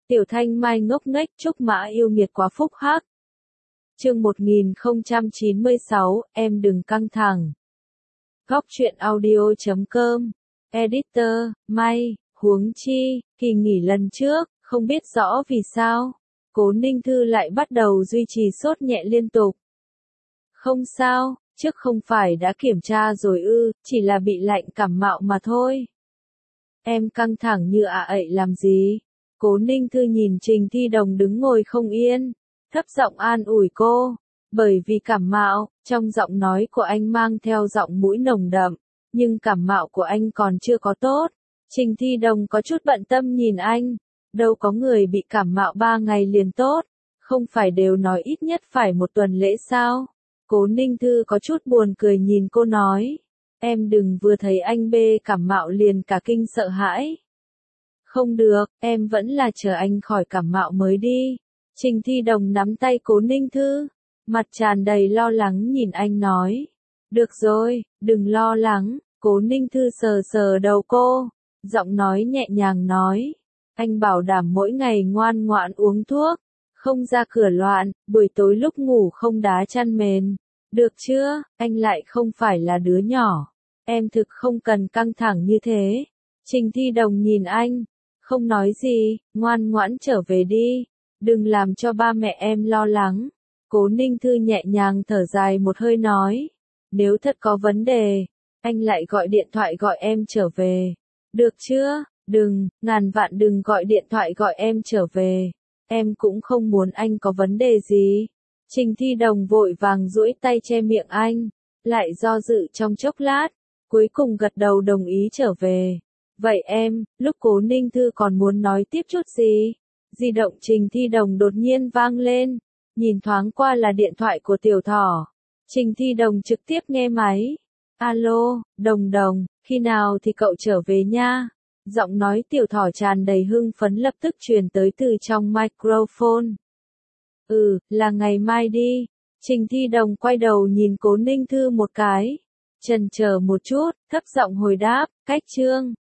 Tiểu Thanh Mai ngốc nghếch Trúc Mã yêu nghiệt quá phúc hắc. Chương 1096, em đừng căng thẳng. Góc truyện audio.com. Editor, May, huống chi, kỳ nghỉ lần trước, không biết rõ vì sao. Cố Ninh Thư lại bắt đầu duy trì sốt nhẹ liên tục. Không sao, trước không phải đã kiểm tra rồi ư, chỉ là bị lạnh cảm mạo mà thôi. Em căng thẳng như ậy làm gì? Cố Ninh Thư nhìn Trình Thi Đồng đứng ngồi không yên, thấp giọng an ủi cô. Bởi vì cảm mạo, trong giọng nói của anh mang theo giọng mũi nồng đậm, nhưng cảm mạo của anh còn chưa có tốt. Trình Thi Đồng có chút bận tâm nhìn anh, đâu có người bị cảm mạo 3 ngày liền tốt, không phải đều nói ít nhất phải 1 tuần lễ sao? Cố Ninh Thư có chút buồn cười nhìn cô nói, em đừng vừa thấy anh bê cảm mạo liền cả kinh sợ hãi. Không được, em vẫn là chờ anh khỏi cảm mạo mới đi. Trình Thi Đồng nắm tay Cố Ninh Thư, mặt tràn đầy lo lắng nhìn anh nói. Được rồi, đừng lo lắng. Cố Ninh Thư sờ sờ đầu cô, giọng nói nhẹ nhàng nói. Anh bảo đảm mỗi ngày ngoan ngoãn uống thuốc, không ra cửa loạn, buổi tối lúc ngủ không đá chăn mền. Được chưa, anh lại không phải là đứa nhỏ. Em thực không cần căng thẳng như thế. Trình Thi Đồng nhìn anh, không nói gì, ngoan ngoãn trở về đi. Đừng làm cho ba mẹ em lo lắng. Cố Ninh Thư nhẹ nhàng thở dài một hơi nói. Nếu thật có vấn đề, anh lại gọi điện thoại gọi em trở về. Được chưa? Đừng, ngàn vạn đừng gọi điện thoại gọi em trở về. Em cũng không muốn anh có vấn đề gì. Trình Thi Đồng vội vàng duỗi tay che miệng anh, lại do dự trong chốc lát, cuối cùng gật đầu đồng ý trở về. Vậy em, lúc Cố Ninh Thư còn muốn nói tiếp chút gì? Di động Trình Thi Đồng đột nhiên vang lên, nhìn thoáng qua là điện thoại của Tiểu Thỏ. Trình Thi Đồng trực tiếp nghe máy. Alo, Đồng Đồng, khi nào thì cậu trở về nha? Giọng nói Tiểu Thỏ tràn đầy hưng phấn lập tức truyền tới từ trong microphone. Là ngày mai đi. Trình Thi Đồng quay đầu nhìn Cố Ninh Thư một cái, chần chờ một chút, thấp giọng hồi đáp, cách chương.